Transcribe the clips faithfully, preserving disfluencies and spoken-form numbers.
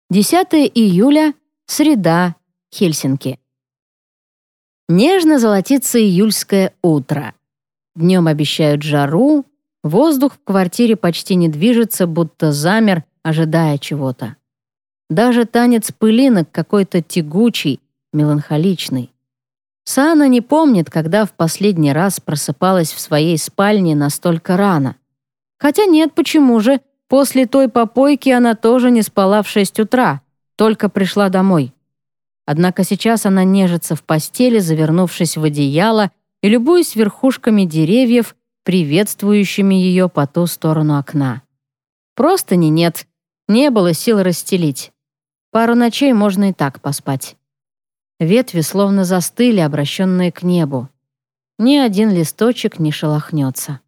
десятое июля, среда, Хельсинки. Нежно золотится июльское утро. Днем обещают жару, воздух в квартире почти не движется, будто замер, ожидая чего-то. Даже танец пылинок какой-то тягучий, меланхоличный. Саана не помнит, когда в последний раз просыпалась в своей спальне настолько рано. Хотя нет, почему же? После той попойки она тоже не спала в шесть утра, только пришла домой. Однако сейчас она нежится в постели, завернувшись в одеяло и любуясь верхушками деревьев, приветствующими ее по ту сторону окна. Простыни нет, не было сил расстелить. Пару ночей можно и так поспать. Ветви словно застыли, обращенные к небу. Ни один листочек не шелохнется.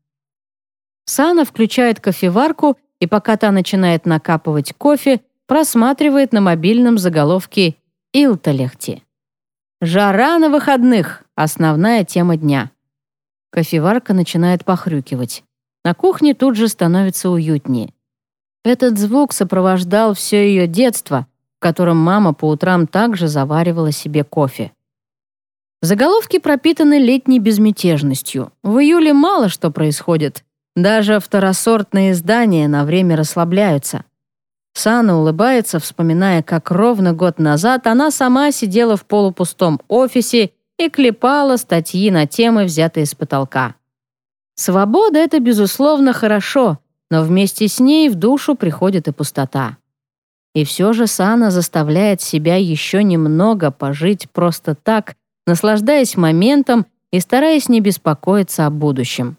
Саана включает кофеварку, и пока та начинает накапывать кофе, просматривает на мобильном заголовки «Илталехти». «Жара на выходных» — основная тема дня. Кофеварка начинает похрюкивать. На кухне тут же становится уютнее. Этот звук сопровождал все ее детство, в котором мама по утрам также заваривала себе кофе. Заголовки пропитаны летней безмятежностью. В июле мало что происходит. Даже второсортные издания на время расслабляются. Саана улыбается, вспоминая, как ровно год назад она сама сидела в полупустом офисе и клепала статьи на темы, взятые с потолка. Свобода — это, безусловно, хорошо, но вместе с ней в душу приходит и пустота. И все же Саана заставляет себя еще немного пожить просто так, наслаждаясь моментом и стараясь не беспокоиться о будущем.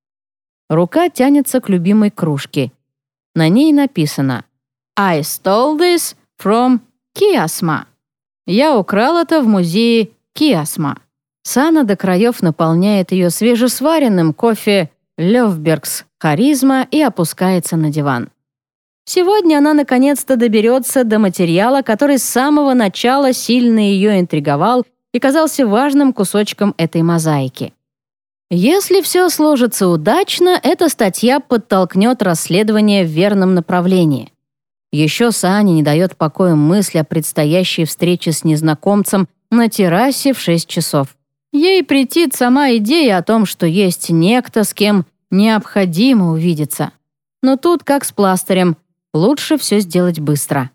Рука тянется к любимой кружке. На ней написано «I stole this from Kiasma». «Я украл это в музее Киасма». Саана до краев наполняет ее свежесваренным кофе «Лёвбергс Харизма» и опускается на диван. Сегодня она наконец-то доберется до материала, который с самого начала сильно ее интриговал и казался важным кусочком этой мозаики. Если все сложится удачно, эта статья подтолкнет расследование в верном направлении. Еще Саане не дает покоя мысль о предстоящей встрече с незнакомцем на террасе в шесть часов. Ей претит сама идея о том, что есть некто, с кем необходимо увидеться. Но тут как с пластырем, лучше все сделать быстро.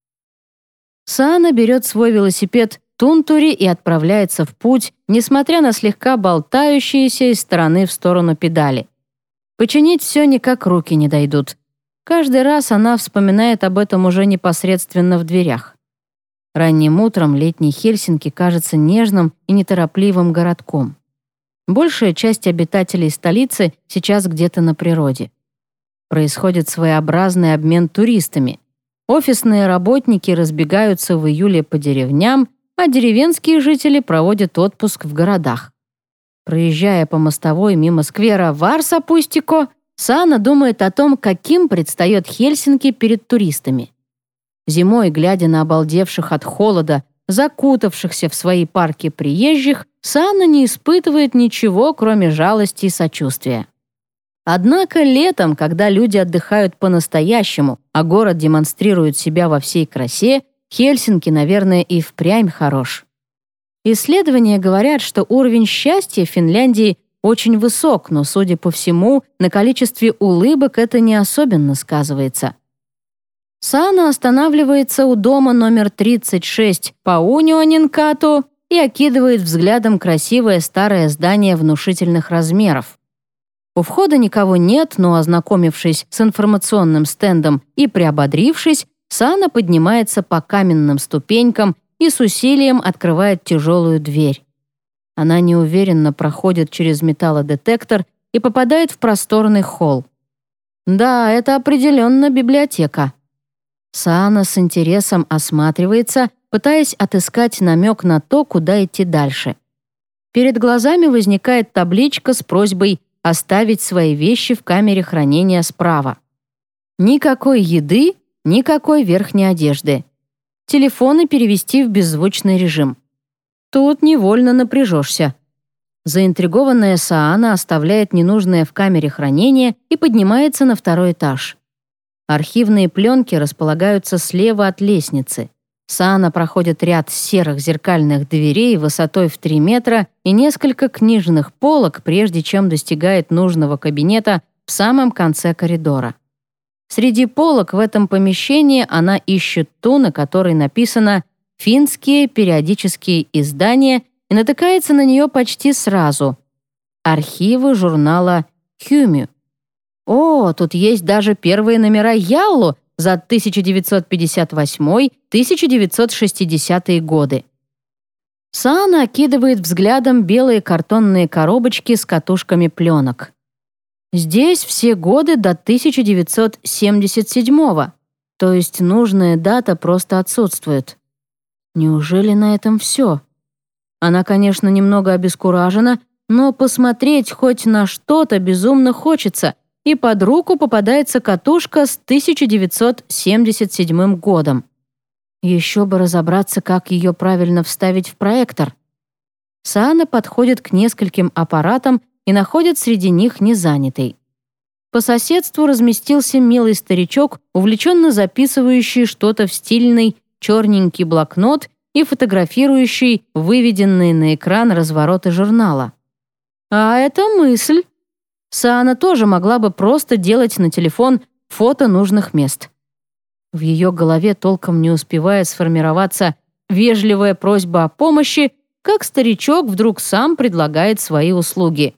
Саана берет свой велосипед Тунтури и отправляется в путь, несмотря на слегка болтающиеся из стороны в сторону педали. Починить все никак руки не дойдут. Каждый раз она вспоминает об этом уже непосредственно в дверях. Ранним утром летний Хельсинки кажется нежным и неторопливым городком. Большая часть обитателей столицы сейчас где-то на природе. Происходит своеобразный обмен туристами. Офисные работники разбегаются в июле по деревням, а деревенские жители проводят отпуск в городах. Проезжая по мостовой мимо сквера Варса-Пустико, Саана думает о том, каким предстает Хельсинки перед туристами. Зимой, глядя на обалдевших от холода, закутавшихся в свои парки приезжих, Саана не испытывает ничего, кроме жалости и сочувствия. Однако летом, когда люди отдыхают по-настоящему, а город демонстрирует себя во всей красе, Хельсинки, наверное, и впрямь хорош. Исследования говорят, что уровень счастья в Финляндии очень высок, но, судя по всему, на количестве улыбок это не особенно сказывается. Саана останавливается у дома номер тридцать шесть по Унионинкату и окидывает взглядом красивое старое здание внушительных размеров. У входа никого нет, но, ознакомившись с информационным стендом и приободрившись, Саана поднимается по каменным ступенькам и с усилием открывает тяжелую дверь. Она неуверенно проходит через металлодетектор и попадает в просторный холл. Да, это определенно библиотека. Саана с интересом осматривается, пытаясь отыскать намек на то, куда идти дальше. Перед глазами возникает табличка с просьбой оставить свои вещи в камере хранения справа. Никакой еды, никакой верхней одежды. Телефоны перевести в беззвучный режим. Тут невольно напряжешься. Заинтригованная Саана оставляет ненужное в камере хранения и поднимается на второй этаж. Архивные пленки располагаются слева от лестницы. Саана проходит ряд серых зеркальных дверей высотой в три метра и несколько книжных полок, прежде чем достигает нужного кабинета в самом конце коридора. Среди полок в этом помещении она ищет ту, на которой написано «Финские периодические издания» и натыкается на нее почти сразу. Архивы журнала «Хюмю». О, тут есть даже первые номера Яллу за тысяча девятьсот пятьдесят восьмой — тысяча девятьсот шестидесятые годы. Саана окидывает взглядом белые картонные коробочки с катушками пленок. Здесь все годы до тысяча девятьсот семьдесят седьмого, то есть нужная дата просто отсутствует. Неужели на этом все? Она, конечно, немного обескуражена, но посмотреть хоть на что-то безумно хочется, и под руку попадается катушка с тысяча девятьсот семьдесят седьмым годом. Еще бы разобраться, как ее правильно вставить в проектор. Саана подходит к нескольким аппаратам и находит среди них незанятый. По соседству разместился милый старичок, увлеченно записывающий что-то в стильный черненький блокнот и фотографирующий выведенные на экран развороты журнала. А это мысль. Саана тоже могла бы просто делать на телефон фото нужных мест. В ее голове толком не успевает сформироваться вежливая просьба о помощи, как старичок вдруг сам предлагает свои услуги.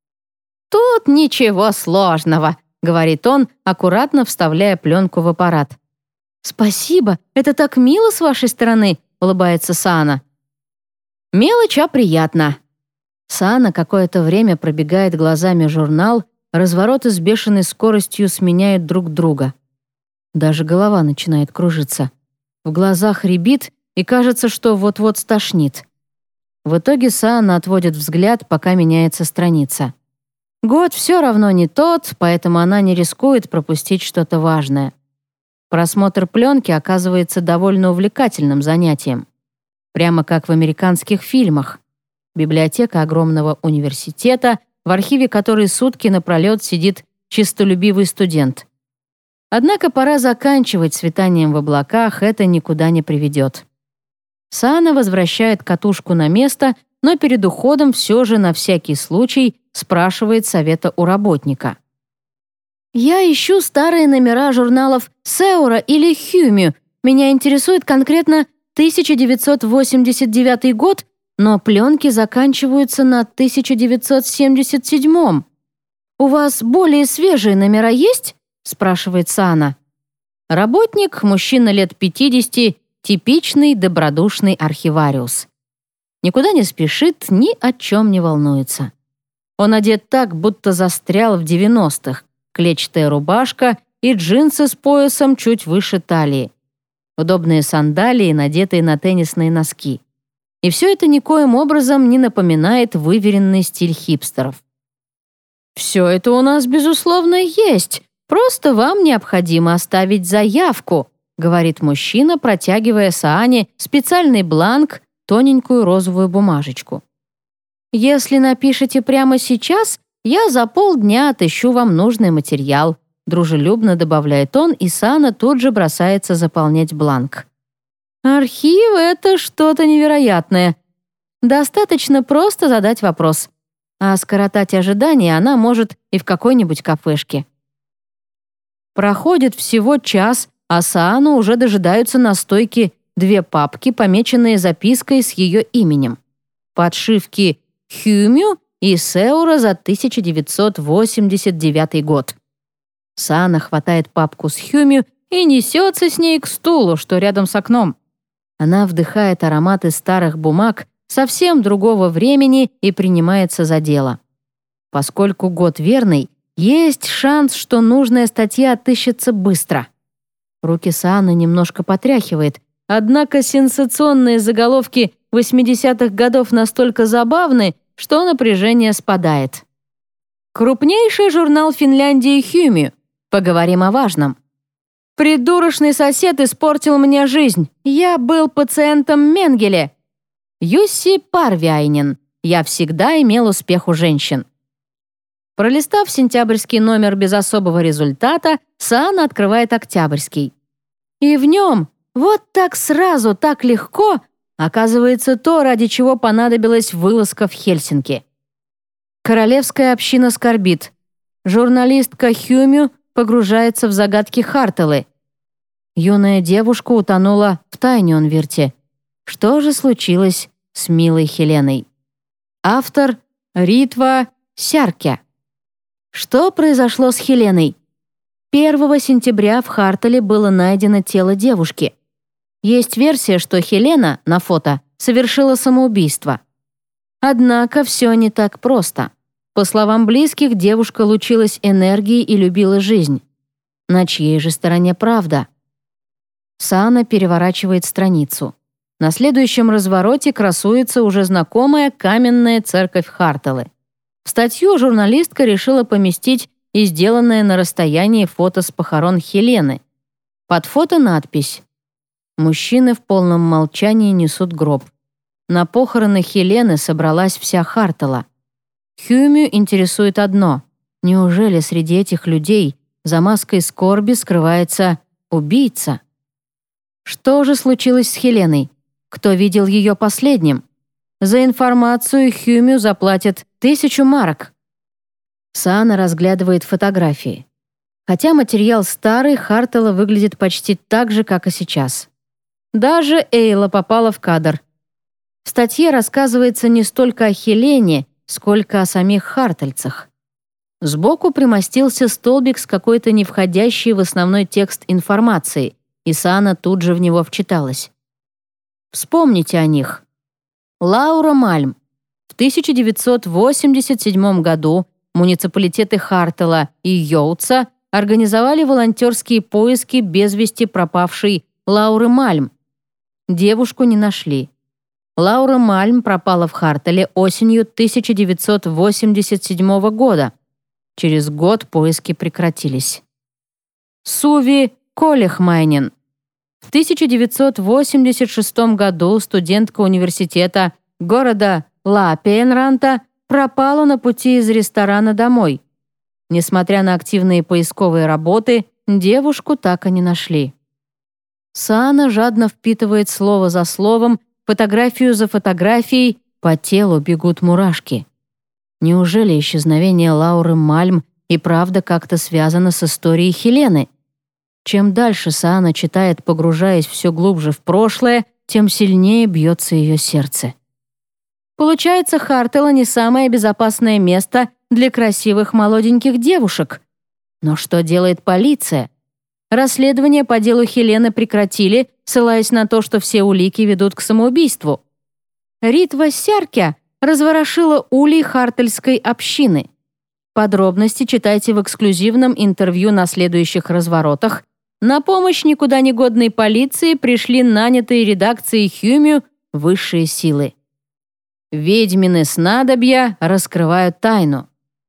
«Тут ничего сложного», — говорит он, аккуратно вставляя пленку в аппарат. «Спасибо, это так мило с вашей стороны», — улыбается Саана. «Мелочь, а приятно». Саана какое-то время пробегает глазами журнал, развороты с бешеной скоростью сменяют друг друга. Даже голова начинает кружиться. В глазах рябит, и кажется, что вот-вот стошнит. В итоге Саана отводит взгляд, пока меняется страница. Год все равно не тот, поэтому она не рискует пропустить что-то важное. Просмотр пленки оказывается довольно увлекательным занятием. Прямо как в американских фильмах. Библиотека огромного университета, в архиве которой сутки напролет сидит чистолюбивый студент. Однако пора заканчивать с витанием в облаках, это никуда не приведет. Саана возвращает катушку на место, но перед уходом все же на всякий случай спрашивает совета у работника. «Я ищу старые номера журналов «Сеура» или «Хюмю». Меня интересует конкретно тысяча девятьсот восемьдесят девятый год, но пленки заканчиваются на тысяча девятьсот семьдесят седьмом. У вас более свежие номера есть?» — спрашивает Саана. Работник, мужчина лет пятидесяти, типичный добродушный архивариус. Никуда не спешит, ни о чем не волнуется. Он одет так, будто застрял в девяностых. Клетчатая рубашка и джинсы с поясом чуть выше талии. Удобные сандалии, надетые на теннисные носки. И все это никоим образом не напоминает выверенный стиль хипстеров. «Все это у нас, безусловно, есть. Просто вам необходимо оставить заявку», говорит мужчина, протягивая Саане специальный бланк, тоненькую розовую бумажечку. «Если напишите прямо сейчас, я за полдня отыщу вам нужный материал», дружелюбно добавляет он, и Саана тут же бросается заполнять бланк. Архив — это что-то невероятное. Достаточно просто задать вопрос, а скоротать ожидания она может и в какой-нибудь кафешке. Проходит всего час, а Саану уже дожидаются на стойке две папки, помеченные запиской с ее именем. Подшивки «Хюмю» и «Сеура» за тысяча девятьсот восемьдесят девятый год. Саана хватает папку с «Хюмю» и несется с ней к стулу, что рядом с окном. Она вдыхает ароматы старых бумаг совсем другого времени и принимается за дело. Поскольку год верный, есть шанс, что нужная статья отыщется быстро. Руки Сааны немножко потряхивает, однако сенсационные заголовки восьмидесятых годов настолько забавны, что напряжение спадает. Крупнейший журнал Финляндии «Хюмю». Поговорим о важном. «Придурочный сосед испортил мне жизнь. Я был пациентом Менгеле». Юсси Парвиайнен. Я всегда имел успех у женщин. Пролистав сентябрьский номер без особого результата, Саана открывает октябрьский. И в нем, вот так сразу, так легко, оказывается то, ради чего понадобилась вылазка в Хельсинки. Королевская община скорбит. Журналистка Хюмю погружается в загадки Хартелы. Юная девушка утонула в Тайнёнвирте. Что же случилось с милой Хеленой? Автор Ритва Сяркя. Что произошло с Хеленой? первого сентября в Хартеле было найдено тело девушки. Есть версия, что Хелена на фото совершила самоубийство. Однако все не так просто. По словам близких, девушка лучилась энергией и любила жизнь. На чьей же стороне правда? Саана переворачивает страницу. На следующем развороте красуется уже знакомая каменная церковь Хартелы. В статью журналистка решила поместить и сделанное на расстоянии фото с похорон Хелены. Под фото надпись: «Мужчины в полном молчании несут гроб. На похороны Хелены собралась вся Хартела». Хюмю интересует одно: неужели среди этих людей за маской скорби скрывается убийца? Что же случилось с Хеленой? Кто видел ее последним? За информацию Хюмю заплатят тысячу марок. Саана разглядывает фотографии. Хотя материал старый, Хартела выглядит почти так же, как и сейчас. Даже Эйла попала в кадр. В статье рассказывается не столько о Хелене, сколько о самих хартельцах. Сбоку примостился столбик с какой-то не входящей в основной текст информацией, и Саана тут же в него вчиталась. Вспомните о них. Лаура Мальм. В тысяча девятьсот восемьдесят седьмом году муниципалитеты Хартела и Йоутса организовали волонтерские поиски без вести пропавшей Лауры Мальм. Девушку не нашли. Лаура Мальм пропала в Хартеле осенью тысяча девятьсот восемьдесят седьмого года. Через год поиски прекратились. Суви Колехмайнен. В тысяча девятьсот восемьдесят шестом году студентка университета города Лаппенранта пропала на пути из ресторана домой. Несмотря на активные поисковые работы, девушку так и не нашли. Саана жадно впитывает слово за словом, фотографию за фотографией, по телу бегут мурашки. Неужели исчезновение Лауры Мальм и правда как-то связано с историей Хелены? Чем дальше Саана читает, погружаясь все глубже в прошлое, тем сильнее бьется ее сердце. Получается, Хартела не самое безопасное место для красивых молоденьких девушек. Но что делает полиция? Расследование по делу Хелены прекратили, ссылаясь на то, что все улики ведут к самоубийству. Ритва Сяркя разворошила улей хартельской общины. Подробности читайте в эксклюзивном интервью на следующих разворотах. На помощь никуда не годной полиции пришли нанятые редакцией Хюмю высшие силы. Ведьмины снадобья раскрывают тайну.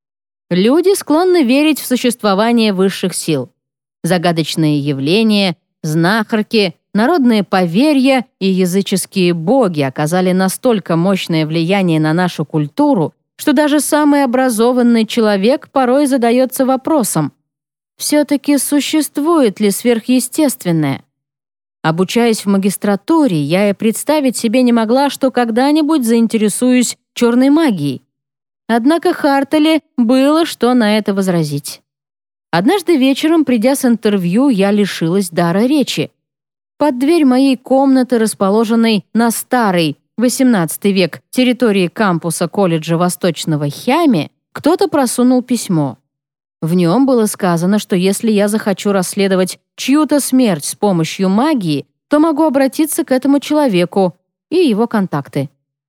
Люди склонны верить в существование высших сил. Загадочные явления, знахарки, народные поверья и языческие боги оказали настолько мощное влияние на нашу культуру, что даже самый образованный человек порой задается вопросом: все-таки существует ли сверхъестественное? Обучаясь в магистратуре, я и представить себе не могла, что когда-нибудь заинтересуюсь черной магией. Однако Хартеле было что на это возразить. Однажды вечером, придя с интервью, я лишилась дара речи. Под дверь моей комнаты, расположенной на старой, восемнадцатый век, территории кампуса колледжа Восточного Хями, кто-то просунул письмо. В нем было сказано, что если я захочу расследовать чью-то смерть с помощью магии, то могу обратиться к этому человеку и его контакты.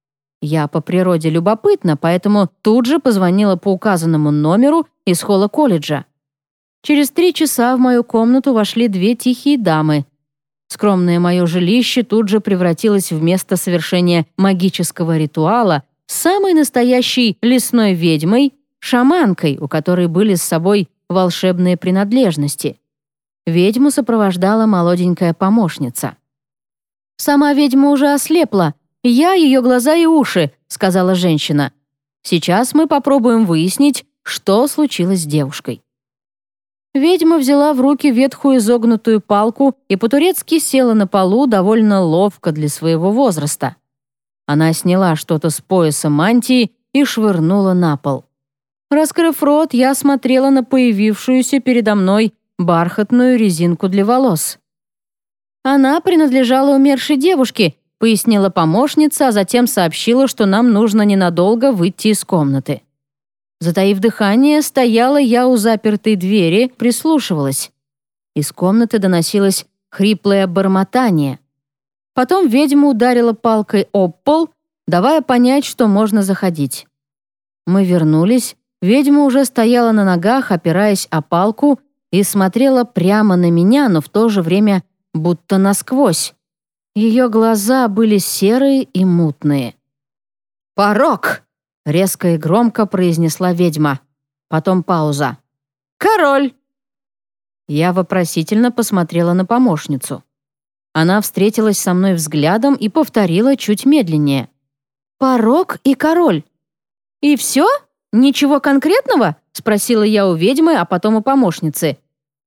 Я по природе любопытна, поэтому тут же позвонила по указанному номеру из холла колледжа. Через три часа в мою комнату вошли две тихие дамы. Скромное мое жилище тут же превратилось в место совершения магического ритуала с самой настоящей лесной ведьмой, шаманкой, у которой были с собой волшебные принадлежности. Ведьму сопровождала молоденькая помощница. «Сама ведьма уже ослепла. Я ее глаза и уши», — сказала женщина. «Сейчас мы попробуем выяснить, что случилось с девушкой. Ведьма взяла в руки ветхую изогнутую палку и по-турецки села на полу довольно ловко для своего возраста. Она сняла что-то с пояса мантии и швырнула на пол. Раскрыв рот, я смотрела на появившуюся передо мной бархатную резинку для волос. «Она принадлежала умершей девушке», — пояснила помощница, а затем сообщила, что нам нужно ненадолго выйти из комнаты. Затаив дыхание, стояла я у запертой двери, прислушивалась. Из комнаты доносилось хриплое бормотание. Потом ведьма ударила палкой об пол, давая понять, что можно заходить. Мы вернулись, ведьма уже стояла на ногах, опираясь о палку, и смотрела прямо на меня, но в то же время будто насквозь. Ее глаза были серые и мутные. «Порок!» — резко и громко произнесла ведьма. Потом пауза. «Король!» Я вопросительно посмотрела на помощницу. Она встретилась со мной взглядом и повторила чуть медленнее. «Порок и король». «И все? Ничего конкретного?» — спросила я у ведьмы, а потом у помощницы.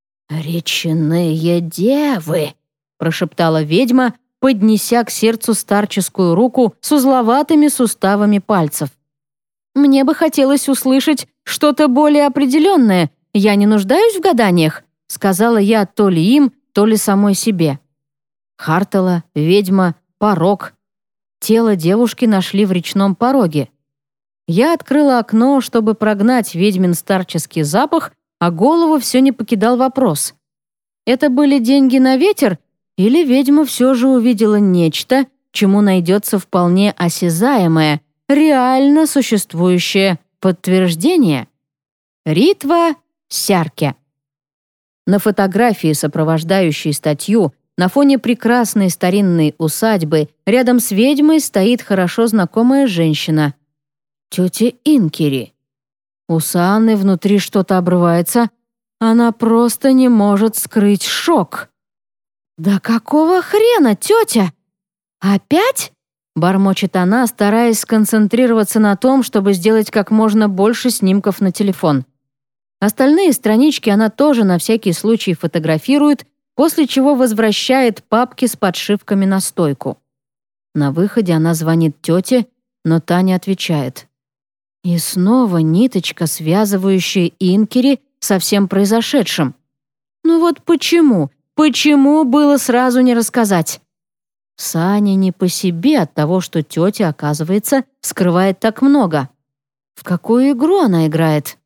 «Речные девы», — прошептала ведьма, поднеся к сердцу старческую руку с узловатыми суставами пальцев. «Мне бы хотелось услышать что-то более определенное. Я не нуждаюсь в гаданиях», — сказала я то ли им, то ли самой себе. Хартала, ведьма, порок. Тело девушки нашли в речном пороге. Я открыла окно, чтобы прогнать ведьмин старческий запах, а голову все не покидал вопрос. Это были деньги на ветер, или ведьма все же увидела нечто, чему найдется вполне осязаемое, реально существующее подтверждение? Ритва Сярке. На фотографии, сопровождающей статью, на фоне прекрасной старинной усадьбы рядом с ведьмой стоит хорошо знакомая женщина. Тетя Инкери. У Сааны внутри что-то обрывается. Она просто не может скрыть шок. «Да какого хрена, тетя? Опять?» — бормочет она, стараясь сконцентрироваться на том, чтобы сделать как можно больше снимков на телефон. Остальные странички она тоже на всякий случай фотографирует, после чего возвращает папки с подшивками на стойку. На выходе она звонит тете, но та не отвечает. И снова ниточка, связывающая Инкери со всем произошедшим. Ну вот почему? Почему было сразу не рассказать? Сане не по себе от того, что тетя, оказывается, скрывает так много. В какую игру она играет?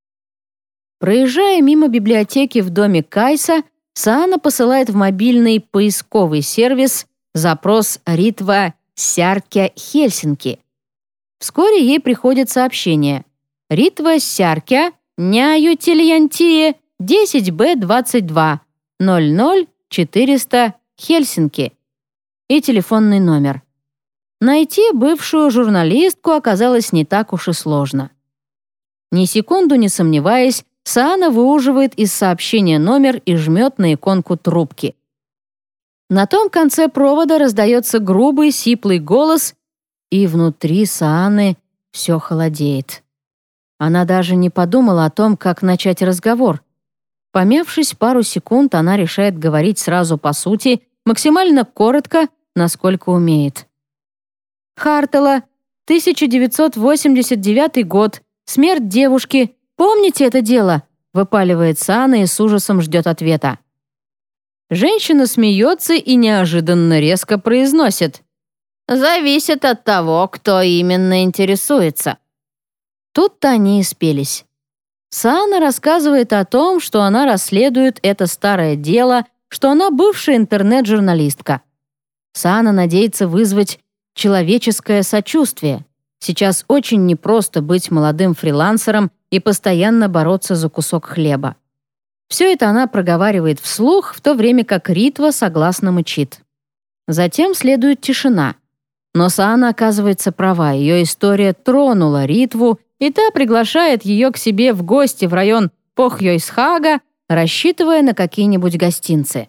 Проезжая мимо библиотеки в доме Кайса, Саана посылает в мобильный поисковый сервис запрос «Ритва Сярке Хельсинки». Вскоре ей приходит сообщение: «Ритва Сярке Няютильянтие десять бэ двадцать два ноль ноль четыреста Хельсинки» и телефонный номер. Найти бывшую журналистку оказалось не так уж и сложно. Ни секунду не сомневаясь, Саана выуживает из сообщения номер и жмет на иконку трубки. На том конце провода раздается грубый, сиплый голос, и внутри Сааны все холодеет. Она даже не подумала о том, как начать разговор. Помявшись пару секунд, она решает говорить сразу по сути, максимально коротко, насколько умеет. «Хартала, тысяча девятьсот восемьдесят девятый год, смерть девушки. Помните это дело?» — выпаливает Саана и с ужасом ждет ответа. Женщина смеется и неожиданно резко произносит: «Зависит от того, кто именно интересуется». Тут-то они и спелись. Саана рассказывает о том, что она расследует это старое дело, что она бывшая интернет-журналистка. Саана надеется вызвать человеческое сочувствие. Сейчас очень непросто быть молодым фрилансером и постоянно бороться за кусок хлеба. Все это она проговаривает вслух, в то время как Ритва согласно мычит. Затем следует тишина. Но Саана оказывается права, ее история тронула Ритву, и та приглашает ее к себе в гости в район Похьёйсхага, рассчитывая на какие-нибудь гостинцы.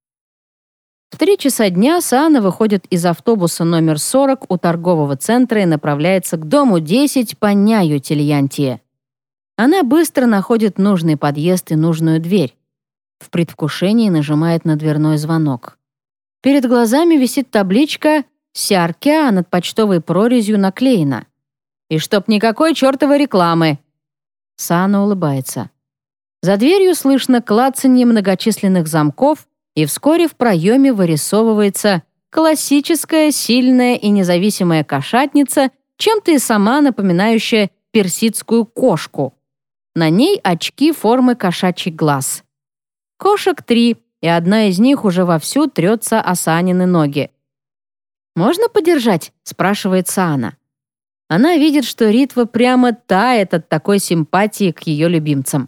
В три часа дня Саана выходит из автобуса номер сорок у торгового центра и направляется к дому десять по Няютильянтие. Она быстро находит нужный подъезд и нужную дверь. В предвкушении нажимает на дверной звонок. Перед глазами висит табличка «Сяркя», а над почтовой прорезью наклеена. «И чтоб никакой чертовой рекламы!» Саана улыбается. За дверью слышно клацанье многочисленных замков, и вскоре в проеме вырисовывается классическая, сильная и независимая кошатница, чем-то и сама напоминающая персидскую кошку. На ней очки формы кошачий глаз. Кошек три, и одна из них уже вовсю трется о Саанины ноги. «Можно подержать?» — спрашивает Саана. Она видит, что Ритва прямо тает от такой симпатии к ее любимцам.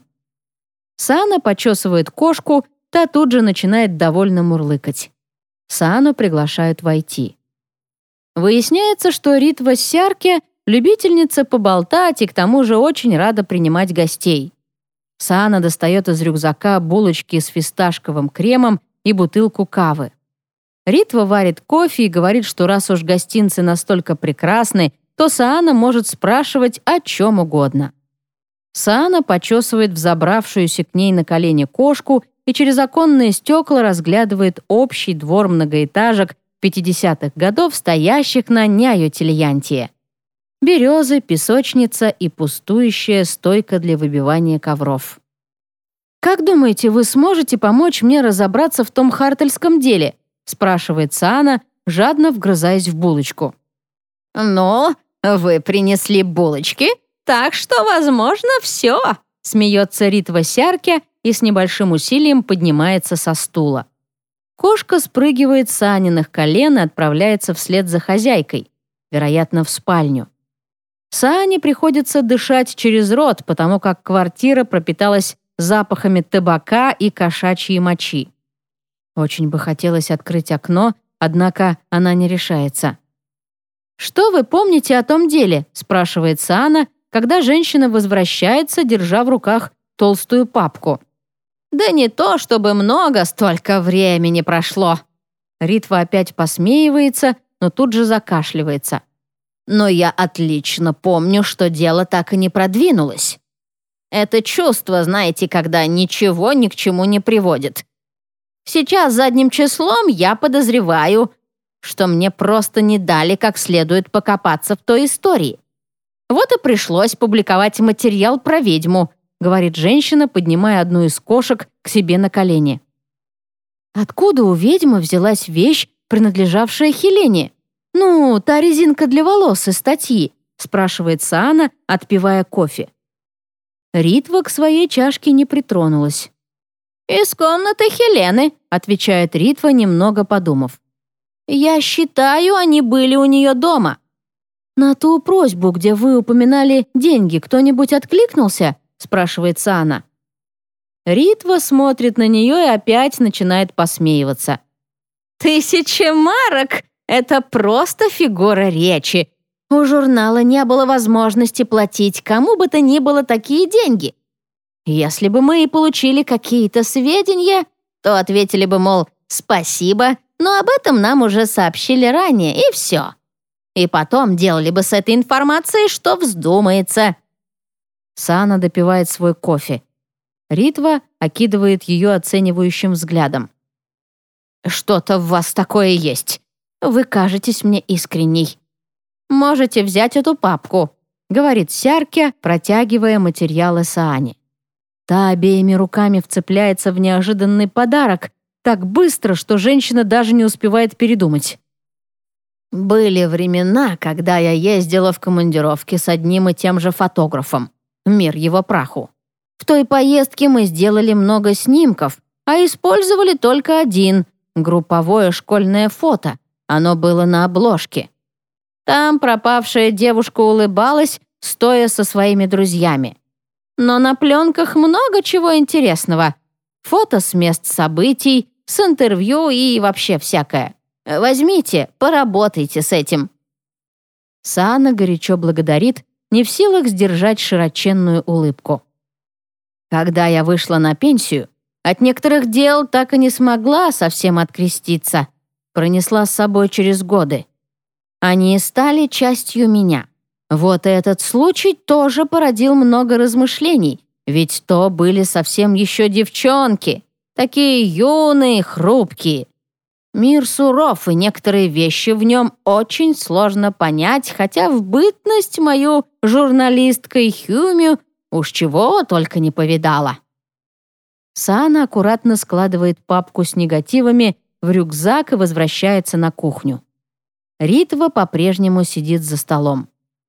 Саана почесывает кошку, та тут же начинает довольно мурлыкать. Саану приглашают войти. Выясняется, что Ритва Сярке — любительница поболтать и к тому же очень рада принимать гостей. Саана достает из рюкзака булочки с фисташковым кремом и бутылку кавы. Ритва варит кофе и говорит, что раз уж гостинцы настолько прекрасны, то Саана может спрашивать о чем угодно. Саана почесывает взобравшуюся к ней на колени кошку и через оконные стекла разглядывает общий двор многоэтажек пятидесятых годов, стоящих на Няю-Тильянтие. Березы, песочница и пустующая стойка для выбивания ковров. «Как думаете, вы сможете помочь мне разобраться в том хартельском деле?» спрашивает Саана, жадно вгрызаясь в булочку. «Ну, вы принесли булочки, так что, возможно, все», смеется Ритва Сярке и с небольшим усилием поднимается со стула. Кошка спрыгивает с Сааниных колен и отправляется вслед за хозяйкой, вероятно, в спальню. Саане приходится дышать через рот, потому как квартира пропиталась запахами табака и кошачьей мочи. Очень бы хотелось открыть окно, однако она не решается. «Что вы помните о том деле?» — спрашивает Саана, когда женщина возвращается, держа в руках толстую папку. «Да не то, чтобы много, столько времени прошло». Ритва опять посмеивается, но тут же закашливается. «Но я отлично помню, что дело так и не продвинулось. Это чувство, знаете, когда ничего ни к чему не приводит. Сейчас задним числом я подозреваю, что мне просто не дали как следует покопаться в той истории. Вот и пришлось публиковать материал про ведьму», говорит женщина, поднимая одну из кошек к себе на колени. «Откуда у ведьмы взялась вещь, принадлежавшая Хелене? Ну, та резинка для волос из статьи?» спрашивает Саана, отпивая кофе. Ритва к своей чашке не притронулась. «Из комнаты Хелены», отвечает Ритва, немного подумав. «Я считаю, они были у нее дома». «На ту просьбу, где вы упоминали деньги, кто-нибудь откликнулся?» спрашивает Саана. Ритва смотрит на нее и опять начинает посмеиваться. «Тысяча марок — это просто фигура речи. У журнала не было возможности платить кому бы то ни было такие деньги. Если бы мы и получили какие-то сведения, то ответили бы, мол, спасибо, но об этом нам уже сообщили ранее, и все. И потом делали бы с этой информацией, что вздумается». Саана допивает свой кофе. Ритва окидывает ее оценивающим взглядом. «Что-то в вас такое есть. Вы кажетесь мне искренней. Можете взять эту папку», говорит Сярке, протягивая материалы Саане. Та обеими руками вцепляется в неожиданный подарок так быстро, что женщина даже не успевает передумать. «Были времена, когда я ездила в командировки с одним и тем же фотографом. Мир его праху. В той поездке мы сделали много снимков, а использовали только один — групповое школьное фото. Оно было на обложке. Там пропавшая девушка улыбалась, стоя со своими друзьями. Но на пленках много чего интересного. Фото с мест событий, с интервью и вообще всякое. Возьмите, поработайте с этим». Саана горячо благодарит, не в силах сдержать широченную улыбку. «Когда я вышла на пенсию, от некоторых дел так и не смогла совсем откреститься. Пронесла с собой через годы. Они стали частью меня. Вот этот случай тоже породил много размышлений, ведь то были совсем еще девчонки, такие юные, хрупкие. Мир суров, и некоторые вещи в нем очень сложно понять, хотя в бытность мою журналисткой Хюмю уж чего только не повидала. Саана аккуратно складывает папку с негативами в рюкзак и возвращается на кухню. Ритва по-прежнему сидит за столом.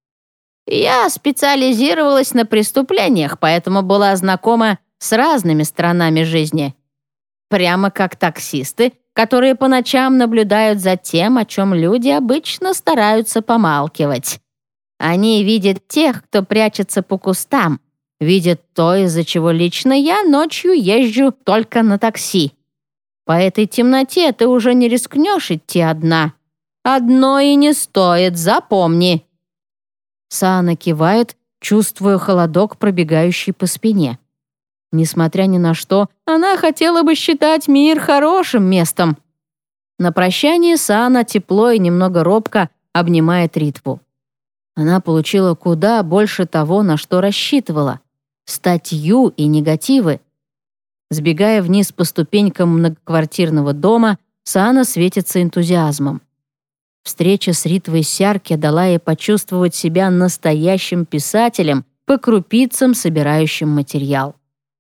«Я специализировалась на преступлениях, поэтому была знакома с разными сторонами жизни. Прямо как таксисты, которые по ночам наблюдают за тем, о чем люди обычно стараются помалкивать. Они видят тех, кто прячется по кустам, видят то, из-за чего лично я ночью езжу только на такси. По этой темноте ты уже не рискнешь идти одна. Одно и не стоит, запомни». Саана кивает, чувствуя холодок, пробегающий по спине. Несмотря ни на что, она хотела бы считать мир хорошим местом. На прощание Саана тепло и немного робко обнимает Ритву. Она получила куда больше того, на что рассчитывала. Статью и негативы. Сбегая вниз по ступенькам многоквартирного дома, Саана светится энтузиазмом. Встреча с Ритвой Сярки дала ей почувствовать себя настоящим писателем, по крупицам собирающим материал.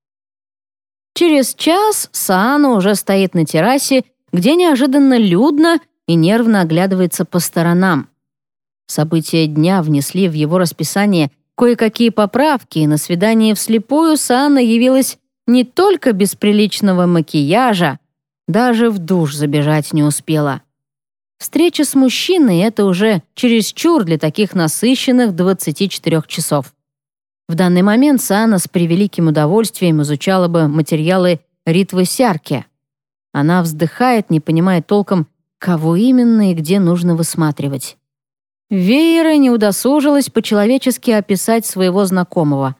Через час Саана уже стоит на террасе, где неожиданно людно и нервно оглядывается по сторонам. События дня внесли в его расписание кое-какие поправки, и на свидании вслепую Саана явилась не только без приличного макияжа, даже в душ забежать не успела. Встреча с мужчиной — это уже чересчур для таких насыщенных двадцати четырёх часов. В данный момент Саана с превеликим удовольствием изучала бы материалы Ритвы Сярки. Она вздыхает, не понимая толком, кого именно и где нужно высматривать. Веера не удосужилась по-человечески описать своего знакомого.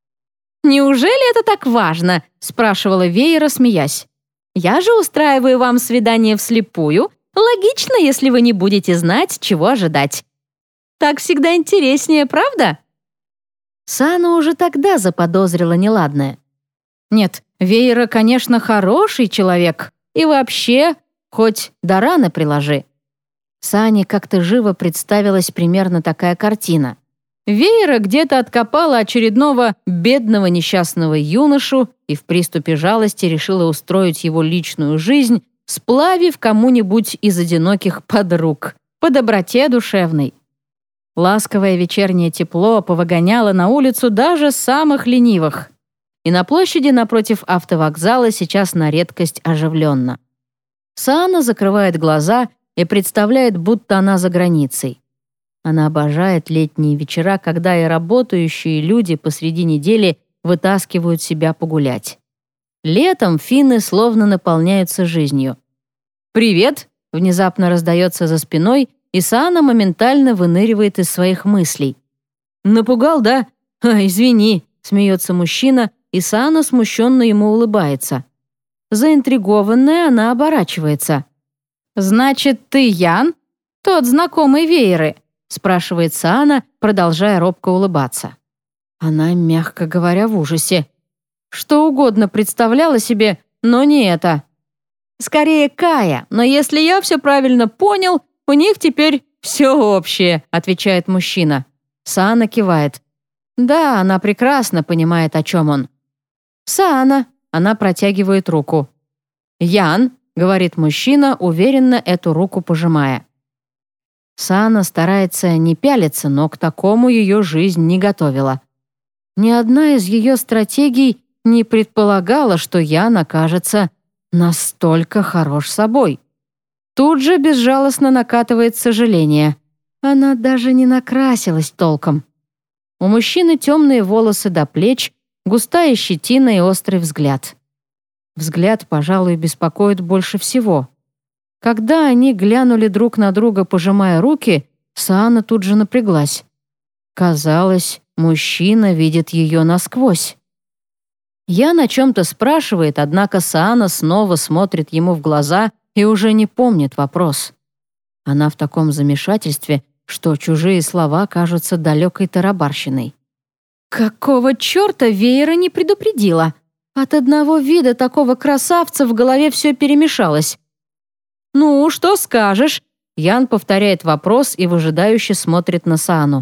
«Неужели это так важно?» — спрашивала Веера, смеясь. «Я же устраиваю вам свидание вслепую. Логично, если вы не будете знать, чего ожидать. Так всегда интереснее, правда?» Саана уже тогда заподозрила неладное. Нет, Веера, конечно, хороший человек. И вообще, хоть до раны приложи. Саане как-то живо представилась примерно такая картина. Веера где-то откопала очередного бедного несчастного юношу и в приступе жалости решила устроить его личную жизнь, сплавив кому-нибудь из одиноких подруг, по доброте душевной. Ласковое вечернее тепло повыгоняло на улицу даже самых ленивых. И на площади напротив автовокзала сейчас на редкость оживленно. Саана закрывает глаза и представляет, будто она за границей. Она обожает летние вечера, когда и работающие люди посреди недели вытаскивают себя погулять. Летом финны словно наполняются жизнью. «Привет!» — внезапно раздается за спиной, и Саана моментально выныривает из своих мыслей. «Напугал, да? А, извини!» — смеется мужчина, и Саана смущенно ему улыбается. Заинтригованная, она оборачивается. «Значит, ты Ян? Тот знакомый Вееры?» — спрашивает Саана, продолжая робко улыбаться. Она, мягко говоря, в ужасе. Что угодно представляла себе, но не это. «Скорее Кая, но если я все правильно понял, у них теперь все общее», — отвечает мужчина. Саана кивает. Да, она прекрасно понимает, о чем он. «Саана», — она протягивает руку. «Ян», — говорит мужчина, уверенно эту руку пожимая. Саана старается не пялиться, но к такому ее жизнь не готовила. Ни одна из ее стратегий не предполагала, что Ян окажется настолько хорош собой. Тут же безжалостно накатывает сожаление. Она даже не накрасилась толком. У мужчины темные волосы до плеч, густая щетина и острый взгляд. Взгляд, пожалуй, беспокоит больше всего. Когда они глянули друг на друга, пожимая руки, Саана тут же напряглась. Казалось, мужчина видит ее насквозь. Ян о чем-то спрашивает, однако Саана снова смотрит ему в глаза и уже не помнит вопрос. Она в таком замешательстве, что чужие слова кажутся далекой тарабарщиной. Какого черта Веера не предупредила? От одного вида такого красавца в голове все перемешалось. «Ну, что скажешь?» Ян повторяет вопрос и выжидающе смотрит на Саану.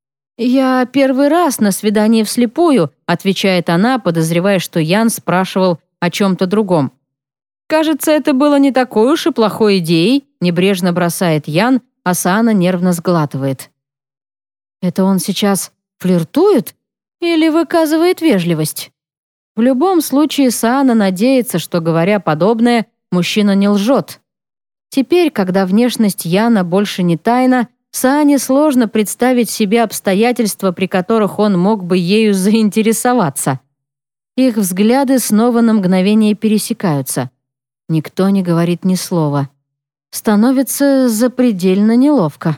«Я первый раз на свидании вслепую», отвечает она, подозревая, что Ян спрашивал о чем-то другом. «Кажется, это было не такой уж и плохой идеей», небрежно бросает Ян, а Саана нервно сглатывает. «Это он сейчас флиртует или выказывает вежливость?» В любом случае Саана надеется, что, говоря подобное, мужчина не лжет. Теперь, когда внешность Яна больше не тайна, Саане сложно представить себе обстоятельства, при которых он мог бы ею заинтересоваться. Их взгляды снова на мгновение пересекаются. Никто не говорит ни слова. Становится запредельно неловко.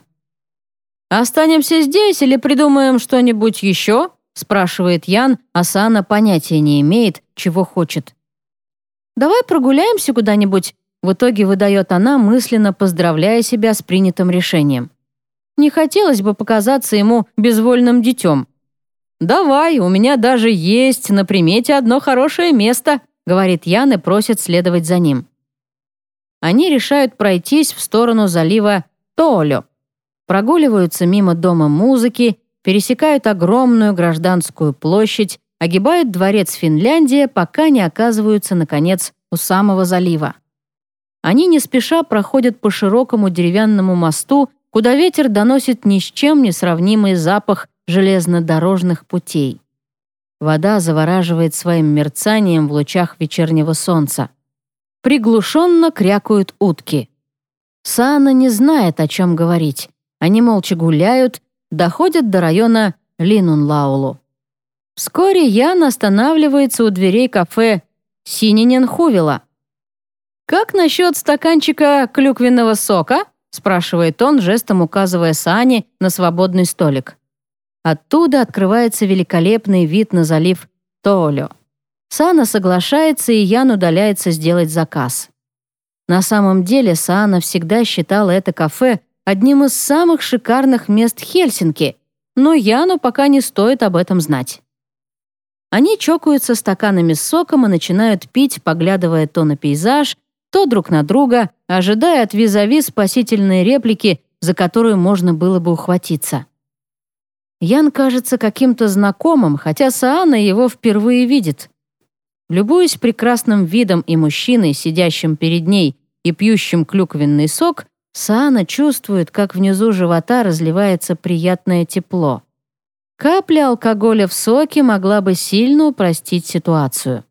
«Останемся здесь или придумаем что-нибудь еще?» спрашивает Ян, а Саана понятия не имеет, чего хочет. «Давай прогуляемся куда-нибудь», в итоге выдает она, мысленно поздравляя себя с принятым решением. Не хотелось бы показаться ему безвольным детем. «Давай, у меня даже есть на примете одно хорошее место», говорит Ян и просит следовать за ним. Они решают пройтись в сторону залива Тоолё. Прогуливаются мимо дома музыки, пересекают огромную гражданскую площадь, огибают дворец Финляндия, пока не оказываются, наконец, у самого залива. Они не спеша проходят по широкому деревянному мосту, куда ветер доносит ни с чем не сравнимый запах железнодорожных путей. Вода завораживает своим мерцанием в лучах вечернего солнца. Приглушенно крякают утки. Саана не знает, о чем говорить. Они молча гуляют, доходят до района Линунлаулу. Вскоре Ян останавливается у дверей кафе Сининенхувила. «Как насчет стаканчика клюквенного сока?» спрашивает он, жестом указывая Саане на свободный столик. Оттуда открывается великолепный вид на залив Тоолё. Саана соглашается, и Ян удаляется сделать заказ. На самом деле Саана всегда считала это кафе одним из самых шикарных мест Хельсинки, но Яну пока не стоит об этом знать. Они чокаются стаканами с соком и начинают пить, поглядывая то на пейзаж, то друг на друга, ожидая от визави спасительной реплики, за которую можно было бы ухватиться. Ян кажется каким-то знакомым, хотя Саана его впервые видит. Любуясь прекрасным видом и мужчиной, сидящим перед ней и пьющим клюквенный сок, Саана чувствует, как внизу живота разливается приятное тепло. Капля алкоголя в соке могла бы сильно упростить ситуацию.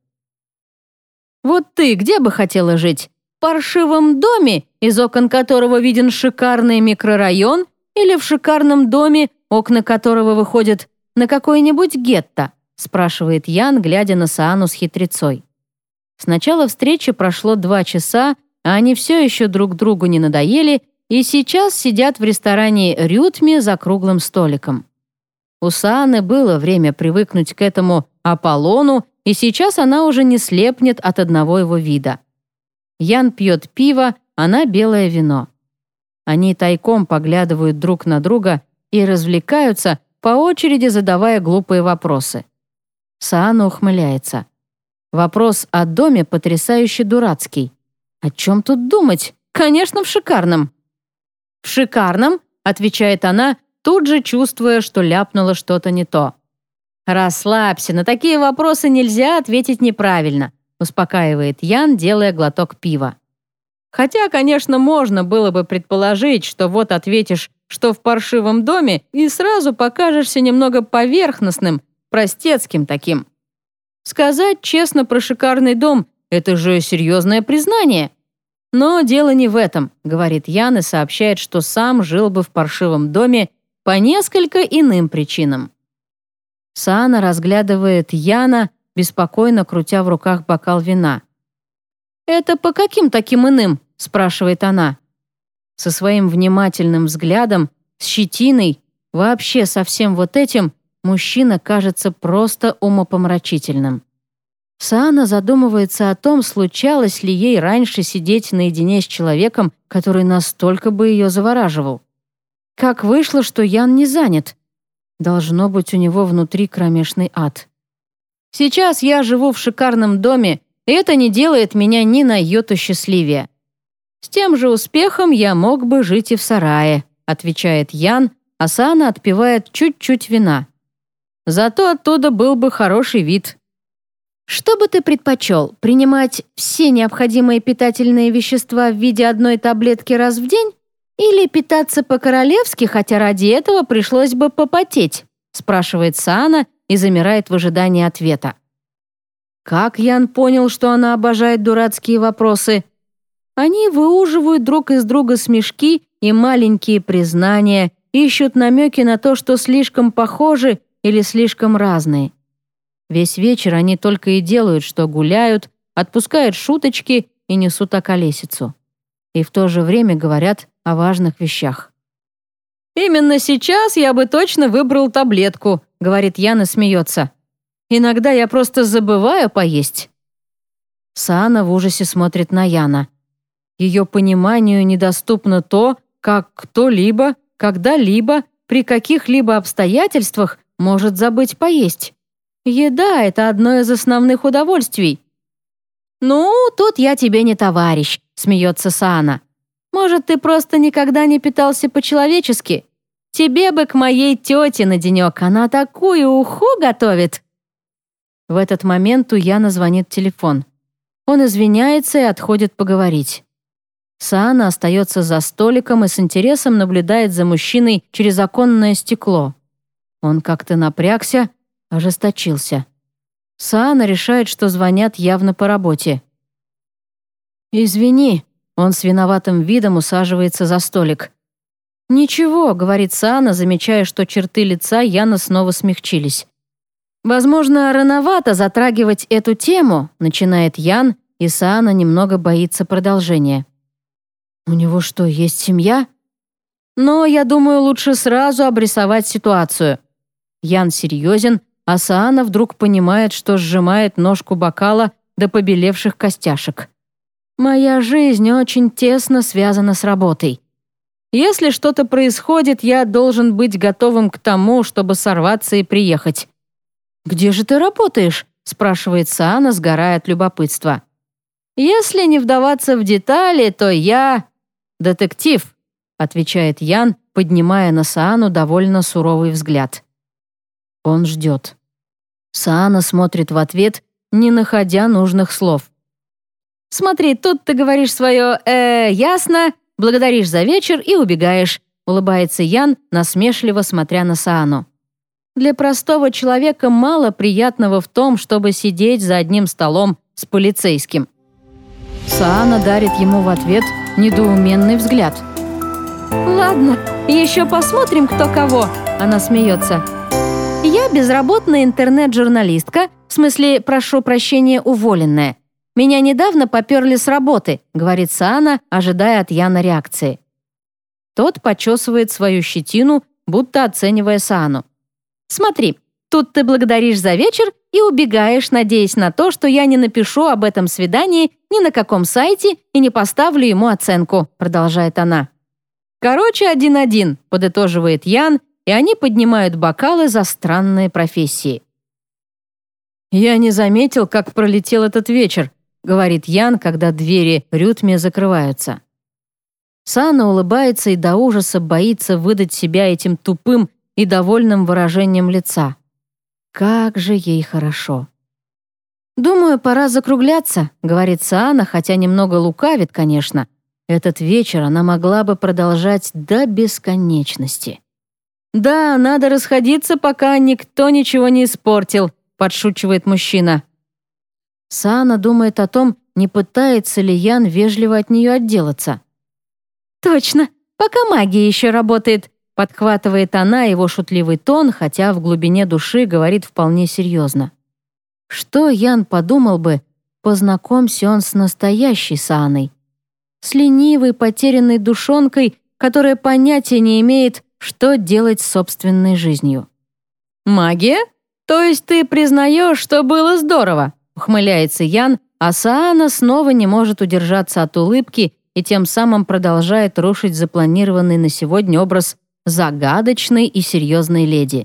«Вот ты где бы хотела жить? В паршивом доме, из окон которого виден шикарный микрорайон, или в шикарном доме, окна которого выходят на какое-нибудь гетто?» спрашивает Ян, глядя на Саану с хитрецой. С начала встречи прошло два часа, а они все еще друг другу не надоели и сейчас сидят в ресторане «Рютме» за круглым столиком. У Сааны было время привыкнуть к этому Аполлону, и сейчас она уже не слепнет от одного его вида. Ян пьет пиво, она белое вино. Они тайком поглядывают друг на друга и развлекаются, по очереди задавая глупые вопросы. Саана ухмыляется. Вопрос о доме потрясающе дурацкий. О чем тут думать? Конечно, в шикарном. «В шикарном?» — отвечает она, тут же чувствуя, что ляпнула что-то не то. «Расслабься, на такие вопросы нельзя ответить неправильно», успокаивает Ян, делая глоток пива. Хотя, конечно, можно было бы предположить, что вот ответишь, что в паршивом доме, и сразу покажешься немного поверхностным, простецким таким. Сказать честно про шикарный дом — это же серьезное признание. Но дело не в этом, говорит Ян и сообщает, что сам жил бы в паршивом доме по несколько иным причинам. Саана разглядывает Яна, беспокойно крутя в руках бокал вина. «Это по каким таким иным?» — спрашивает она. Со своим внимательным взглядом, с щетиной, вообще со всем вот этим, мужчина кажется просто умопомрачительным. Саана задумывается о том, случалось ли ей раньше сидеть наедине с человеком, который настолько бы ее завораживал. Как вышло, что Ян не занят? Должно быть, у него внутри кромешный ад. Сейчас я живу в шикарном доме, и это не делает меня ни на йоту счастливее. С тем же успехом я мог бы жить и в сарае, отвечает Ян, а Саана отпивает чуть-чуть вина. Зато оттуда был бы хороший вид. Что бы ты предпочел, принимать все необходимые питательные вещества в виде одной таблетки раз в день или питаться по-королевски, хотя ради этого пришлось бы попотеть, спрашивает Саана и замирает в ожидании ответа. Как Ян понял, что она обожает дурацкие вопросы? Они выуживают друг из друга смешки и маленькие признания, ищут намеки на то, что слишком похожи или слишком разные. Весь вечер они только и делают, что гуляют, отпускают шуточки и несут околесицу. И в то же время говорят о важных вещах. «Именно сейчас я бы точно выбрал таблетку», — говорит Ян и смеется. «Иногда я просто забываю поесть». Саана в ужасе смотрит на Яна. Ее пониманию недоступно то, как кто-либо, когда-либо, при каких-либо обстоятельствах может забыть поесть. Еда — это одно из основных удовольствий. «Ну, тут я тебе не товарищ», — смеется Саана. «Может, ты просто никогда не питался по-человечески? Тебе бы к моей тете на денек, она такую уху готовит». В этот момент у Яна звонит телефон. Он извиняется и отходит поговорить. Саана остается за столиком и с интересом наблюдает за мужчиной через оконное стекло. Он как-то напрягся, ожесточился. Саана решает, что звонят явно по работе. «Извини», — он с виноватым видом усаживается за столик. «Ничего», — говорит Саана, замечая, что черты лица Яна снова смягчились. «Возможно, рановато затрагивать эту тему», — начинает Ян, и Саана немного боится продолжения. «У него что, есть семья?» «Но, я думаю, лучше сразу обрисовать ситуацию». Ян серьезен, а Саана вдруг понимает, что сжимает ножку бокала до побелевших костяшек. «Моя жизнь очень тесно связана с работой. Если что-то происходит, я должен быть готовым к тому, чтобы сорваться и приехать». «Где же ты работаешь?» — спрашивает Саана, сгорая от любопытства. «Если не вдаваться в детали, то я детектив», — отвечает Ян, поднимая на Саану довольно суровый взгляд. Он ждет. Саана смотрит в ответ, не находя нужных слов. «Смотри, тут ты говоришь свое «э, ясно», благодаришь за вечер и убегаешь», улыбается Ян, насмешливо смотря на Саану. Для простого человека мало приятного в том, чтобы сидеть за одним столом с полицейским. Саана дарит ему в ответ недоуменный взгляд. «Ладно, еще посмотрим, кто кого», она смеется. «Я безработная интернет-журналистка, в смысле, прошу прощения, уволенная. Меня недавно поперли с работы», — говорит Саана, ожидая от Яна реакции. Тот почесывает свою щетину, будто оценивая Саану. «Смотри, тут ты благодаришь за вечер и убегаешь, надеясь на то, что я не напишу об этом свидании ни на каком сайте и не поставлю ему оценку», — продолжает она. «Короче, один-один», — подытоживает Ян, и они поднимают бокалы за странные профессии. «Я не заметил, как пролетел этот вечер», — говорит Ян, когда двери Рютме закрываются. Саана улыбается и до ужаса боится выдать себя этим тупым и довольным выражением лица. Как же ей хорошо. «Думаю, пора закругляться», — говорит Саана, хотя немного лукавит, конечно. Этот вечер она могла бы продолжать до бесконечности. «Да, надо расходиться, пока никто ничего не испортил», — подшучивает мужчина. Саана думает о том, не пытается ли Ян вежливо от нее отделаться. «Точно, пока магия еще работает», — подхватывает она его шутливый тон, хотя в глубине души говорит вполне серьезно. Что Ян подумал бы, познакомься он с настоящей Сааной, с ленивой, потерянной душонкой, которая понятия не имеет, что делать с собственной жизнью. «Магия? То есть ты признаешь, что было здорово?» — ухмыляется Ян, а Саана снова не может удержаться от улыбки и тем самым продолжает рушить запланированный на сегодня образ загадочной и серьезной леди.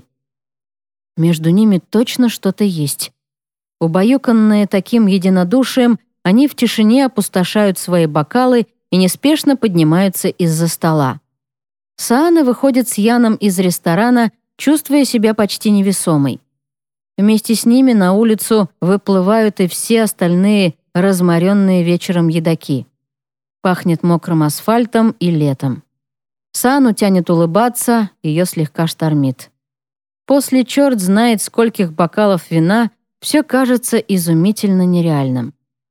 Между ними точно что-то есть. Убаюканные таким единодушием, они в тишине опустошают свои бокалы и неспешно поднимаются из-за стола. Саана выходит с Яном из ресторана, чувствуя себя почти невесомой. Вместе с ними на улицу выплывают и все остальные разморенные вечером едоки. Пахнет мокрым асфальтом и летом. Саану тянет улыбаться, ее слегка штормит. После черт знает скольких бокалов вина все кажется изумительно нереальным.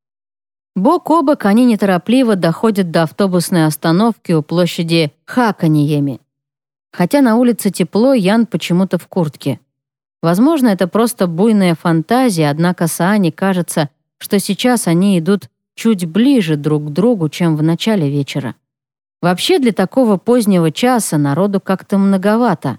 Бок о бок они неторопливо доходят до автобусной остановки у площади Хаканиеми. Хотя на улице тепло, Ян почему-то в куртке. Возможно, это просто буйная фантазия, однако Саане кажется, что сейчас они идут чуть ближе друг к другу, чем в начале вечера. Вообще для такого позднего часа народу как-то многовато.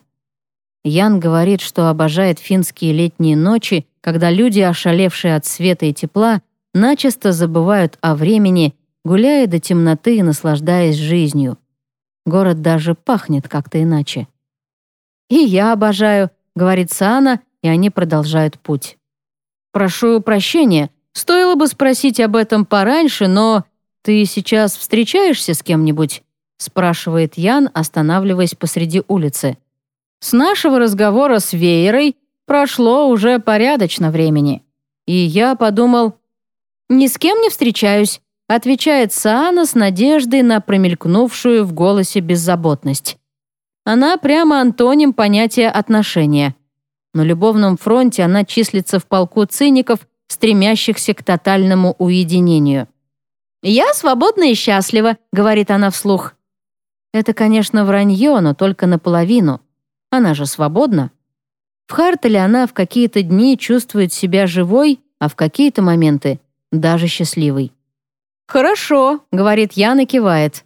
Ян говорит, что обожает финские летние ночи, когда люди, ошалевшие от света и тепла, начисто забывают о времени, гуляя до темноты и наслаждаясь жизнью. Город даже пахнет как-то иначе. «И я обожаю», — говорит Саана, и они продолжают путь. «Прошу прощения, стоило бы спросить об этом пораньше, но ты сейчас встречаешься с кем-нибудь?» — спрашивает Ян, останавливаясь посреди улицы. «С нашего разговора с Веерой прошло уже порядочно времени. И я подумал...» «Ни с кем не встречаюсь», — отвечает Саана с надеждой на промелькнувшую в голосе беззаботность. Она прямо антоним понятия отношения. На любовном фронте она числится в полку циников, стремящихся к тотальному уединению. «Я свободна и счастлива», — говорит она вслух. Это, конечно, вранье, но только наполовину. Она же свободна. В Хартеле она в какие-то дни чувствует себя живой, а в какие-то моменты даже счастливой. «Хорошо», — говорит Ян и кивает.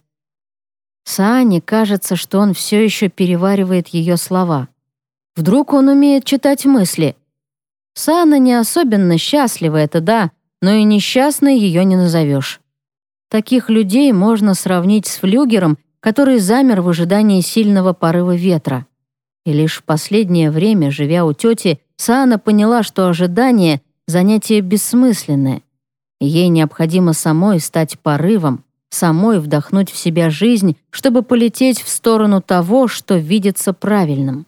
Саане кажется, что он все еще переваривает ее слова. Вдруг он умеет читать мысли. Саана не особенно счастлива, это да, но и несчастной ее не назовешь. Таких людей можно сравнить с флюгером, который замер в ожидании сильного порыва ветра. И лишь в последнее время, живя у тети, Саана поняла, что ожидание — занятие бессмысленное. И ей необходимо самой стать порывом, самой вдохнуть в себя жизнь, чтобы полететь в сторону того, что видится правильным.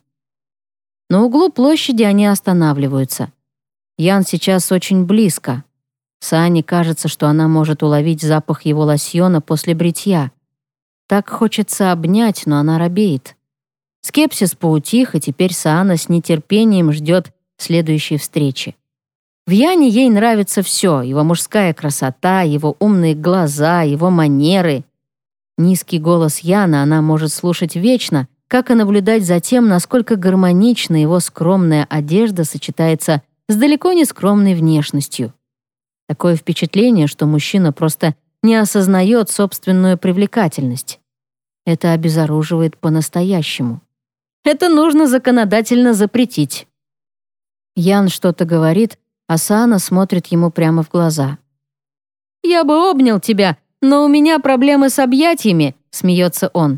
На углу площади они останавливаются. Ян сейчас очень близко. Саане кажется, что она может уловить запах его лосьона после бритья. Так хочется обнять, но она робеет. Скепсис поутих, и теперь Саана с нетерпением ждет следующей встречи. В Яне ей нравится все: его мужская красота, его умные глаза, его манеры. Низкий голос Яна она может слушать вечно, как и наблюдать за тем, насколько гармонично его скромная одежда сочетается с далеко не скромной внешностью. Такое впечатление, что мужчина просто не осознает собственную привлекательность. Это обезоруживает по-настоящему. Это нужно законодательно запретить. Ян что-то говорит, а Саана смотрит ему прямо в глаза. «Я бы обнял тебя, но у меня проблемы с объятиями», — смеется он.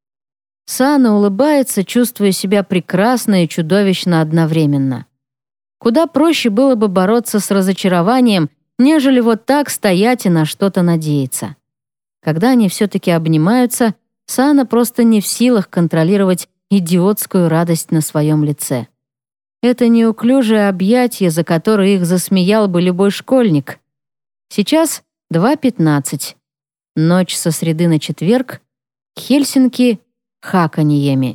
Саана улыбается, чувствуя себя прекрасно и чудовищно одновременно. Куда проще было бы бороться с разочарованием, нежели вот так стоять и на что-то надеяться. Когда они все-таки обнимаются, Саана просто не в силах контролировать идиотскую радость на своем лице. Это неуклюжее объятие, за которое их засмеял бы любой школьник. Сейчас два пятнадцать. Ночь со среды на четверг. Хельсинки, Хаканиеми.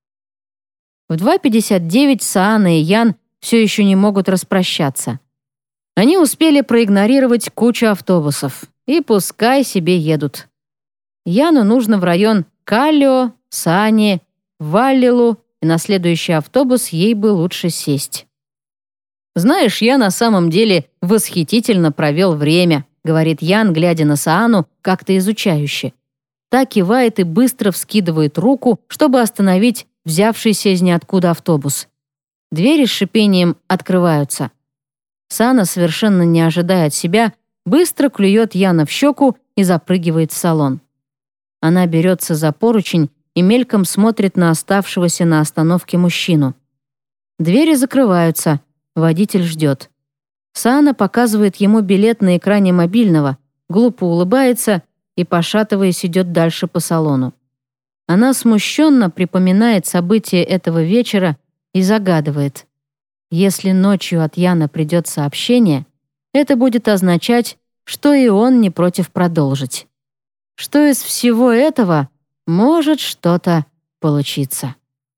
В два пятьдесят девять Саана и Ян все еще не могут распрощаться. Они успели проигнорировать кучу автобусов, и пускай себе едут. Яну нужно в район Каллио, Саане, Валлилу, и на следующий автобус ей бы лучше сесть. «Знаешь, я на самом деле восхитительно провел время», говорит Ян, глядя на Саану как-то изучающе. Та кивает и быстро вскидывает руку, чтобы остановить взявшийся из ниоткуда автобус. Двери с шипением открываются. Саана, совершенно не ожидая от себя, быстро клюет Яна в щеку и запрыгивает в салон. Она берется за поручень и мельком смотрит на оставшегося на остановке мужчину. Двери закрываются, водитель ждет. Саана показывает ему билет на экране мобильного, глупо улыбается и, пошатываясь, идет дальше по салону. Она смущенно припоминает события этого вечера и загадывает. Если ночью от Яна придет сообщение, это будет означать, что и он не против продолжить. Что из всего этого может что-то получиться.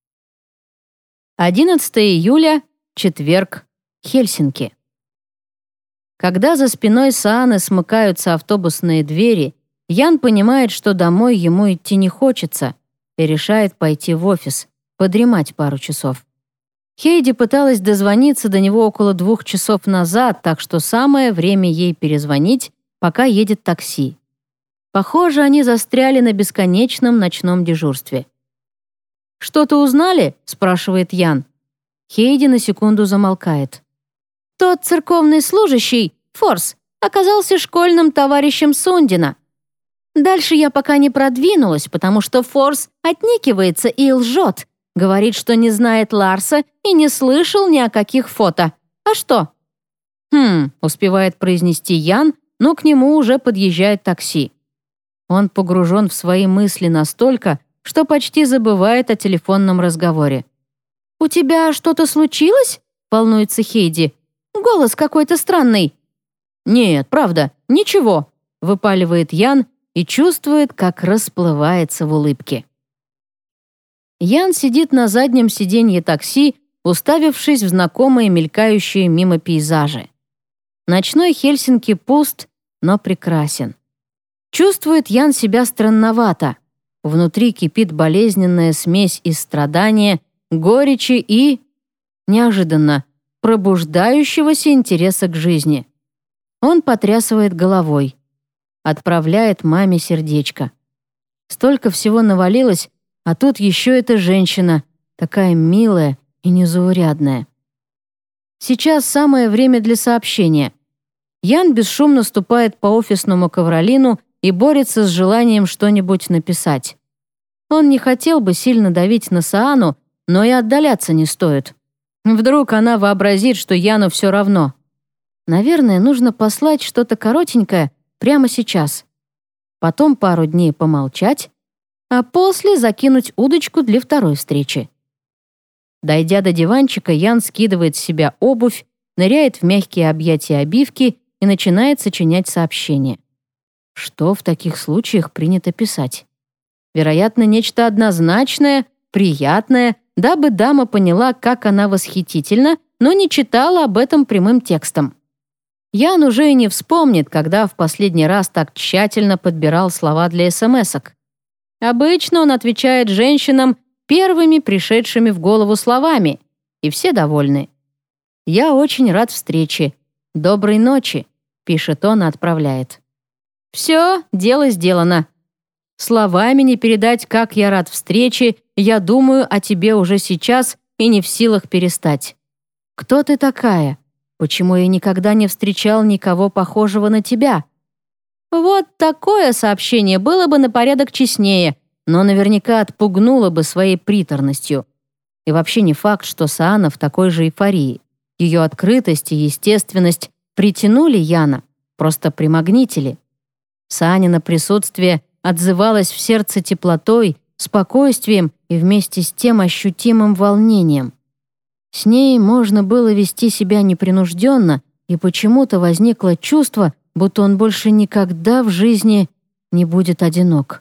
одиннадцатого июля, четверг, Хельсинки. Когда за спиной Сааны смыкаются автобусные двери, Ян понимает, что домой ему идти не хочется, и решает пойти в офис, подремать пару часов. Хейди пыталась дозвониться до него около двух часов назад, так что самое время ей перезвонить, пока едет такси. Похоже, они застряли на бесконечном ночном дежурстве. «Что-то узнали?» — спрашивает Ян. Хейди на секунду замолкает. «Тот церковный служащий, Форс, оказался школьным товарищем Сундина. Дальше я пока не продвинулась, потому что Форс отникивается и лжет. Говорит, что не знает Ларса и не слышал ни о каких фото. А что?» «Хм», — успевает произнести Ян, но к нему уже подъезжает такси. Он погружен в свои мысли настолько, что почти забывает о телефонном разговоре. «У тебя что-то случилось?» — волнуется Хейди. «Голос какой-то странный». «Нет, правда, ничего», — выпаливает Ян и чувствует, как расплывается в улыбке. Ян сидит на заднем сиденье такси, уставившись в знакомые мелькающие мимо пейзажи. Ночной Хельсинки пуст, но прекрасен. Чувствует Ян себя странновато. Внутри кипит болезненная смесь из страдания, горечи и, неожиданно, пробуждающегося интереса к жизни. Он потрясывает головой. Отправляет маме сердечко. Столько всего навалилось, а тут еще эта женщина, такая милая и незаурядная. Сейчас самое время для сообщения. Ян бесшумно ступает по офисному ковролину и борется с желанием что-нибудь написать. Он не хотел бы сильно давить на Саану, но и отдаляться не стоит. Вдруг она вообразит, что Яну все равно. Наверное, нужно послать что-то коротенькое прямо сейчас. Потом пару дней помолчать, а после закинуть удочку для второй встречи. Дойдя до диванчика, Ян скидывает с себя обувь, ныряет в мягкие объятия обивки и начинает сочинять сообщение. Что в таких случаях принято писать? Вероятно, нечто однозначное, приятное, дабы дама поняла, как она восхитительна, но не читала об этом прямым текстом. Ян уже и не вспомнит, когда в последний раз так тщательно подбирал слова для смс-ок. Обычно он отвечает женщинам первыми пришедшими в голову словами, и все довольны. «Я очень рад встрече. Доброй ночи», — пишет он и отправляет. Все, дело сделано. Словами не передать, как я рад встрече, я думаю о тебе уже сейчас и не в силах перестать. Кто ты такая? Почему я никогда не встречал никого похожего на тебя? Вот такое сообщение было бы на порядок честнее, но наверняка отпугнуло бы своей приторностью. И вообще не факт, что Саана в такой же эйфории. Ее открытость и естественность притянули Яна, просто примагнитили. Саанина присутствие отзывалось в сердце теплотой, спокойствием и вместе с тем ощутимым волнением. С ней можно было вести себя непринужденно, и почему-то возникло чувство, будто он больше никогда в жизни не будет одинок.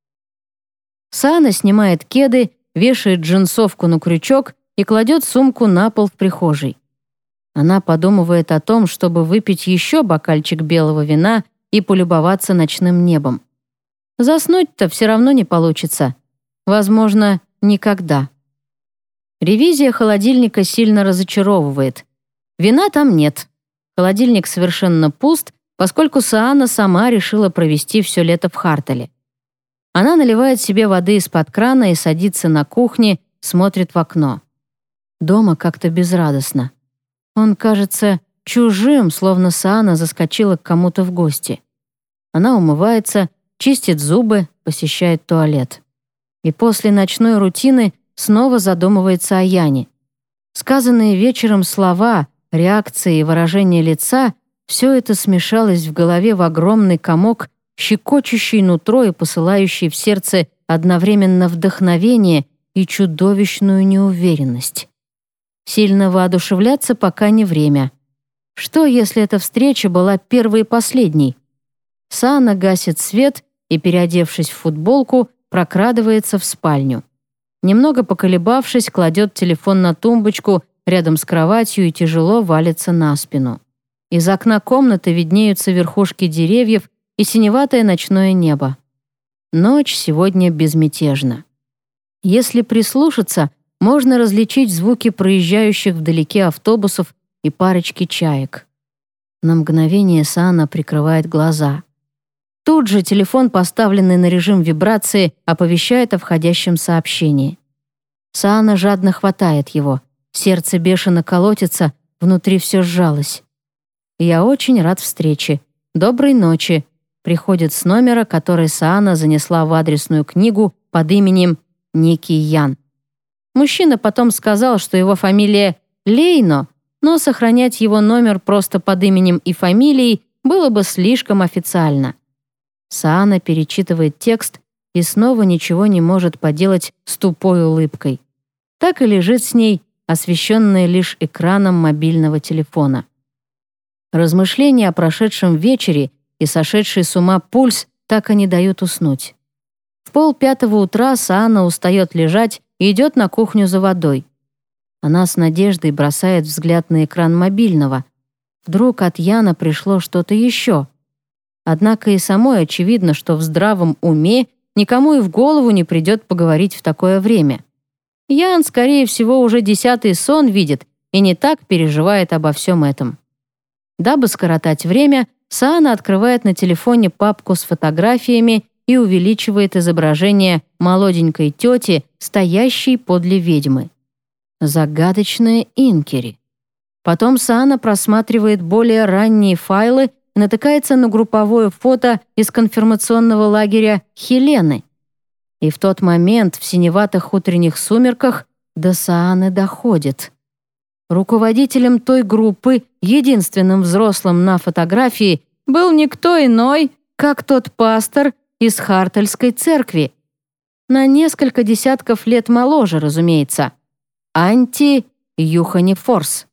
Саана снимает кеды, вешает джинсовку на крючок и кладет сумку на пол в прихожей. Она подумывает о том, чтобы выпить еще бокальчик белого вина и полюбоваться ночным небом. Заснуть-то все равно не получится. Возможно, никогда. Ревизия холодильника сильно разочаровывает. Вина там нет. Холодильник совершенно пуст, поскольку Саана сама решила провести все лето в Хартеле. Она наливает себе воды из-под крана и садится на кухне, смотрит в окно. Дома как-то безрадостно. Он кажется чужим, словно Саана заскочила к кому-то в гости. Она умывается, чистит зубы, посещает туалет. И после ночной рутины снова задумывается о Яне. Сказанные вечером слова, реакции и выражение лица — все это смешалось в голове в огромный комок, щекочущий нутро и посылающий в сердце одновременно вдохновение и чудовищную неуверенность. Сильно воодушевляться пока не время. Что, если эта встреча была первой и последней? Саана гасит свет и, переодевшись в футболку, прокрадывается в спальню. Немного поколебавшись, кладет телефон на тумбочку рядом с кроватью и тяжело валится на спину. Из окна комнаты виднеются верхушки деревьев и синеватое ночное небо. Ночь сегодня безмятежна. Если прислушаться, можно различить звуки проезжающих вдалеке автобусов и парочки чаек. На мгновение Саана прикрывает глаза. Тут же телефон, поставленный на режим вибрации, оповещает о входящем сообщении. Саана жадно хватает его. Сердце бешено колотится, внутри все сжалось. «Я очень рад встрече. Доброй ночи», приходит с номера, который Саана занесла в адресную книгу под именем некий Ян. Мужчина потом сказал, что его фамилия Лейно, но сохранять его номер просто под именем и фамилией было бы слишком официально. Саана перечитывает текст и снова ничего не может поделать с тупой улыбкой. Так и лежит с ней, освещенная лишь экраном мобильного телефона. Размышления о прошедшем вечере и сошедший с ума пульс так и не дают уснуть. В полпятого утра Саана устает лежать и идет на кухню за водой. Она с надеждой бросает взгляд на экран мобильного. Вдруг от Яна пришло что-то еще. Однако и самой очевидно, что в здравом уме никому и в голову не придет поговорить в такое время. Ян, скорее всего, уже десятый сон видит и не так переживает обо всем этом. Дабы скоротать время, Саана открывает на телефоне папку с фотографиями и увеличивает изображение молоденькой тети, стоящей подле ведьмы. Загадочная Инкери. Потом Саана просматривает более ранние файлы и натыкается на групповое фото из конфирмационного лагеря Хелены. И в тот момент в синеватых утренних сумерках до Сааны доходит. Руководителем той группы, единственным взрослым на фотографии, был никто иной, как тот пастор из Хартельской церкви. На несколько десятков лет моложе, разумеется. Анти Юхани Форс.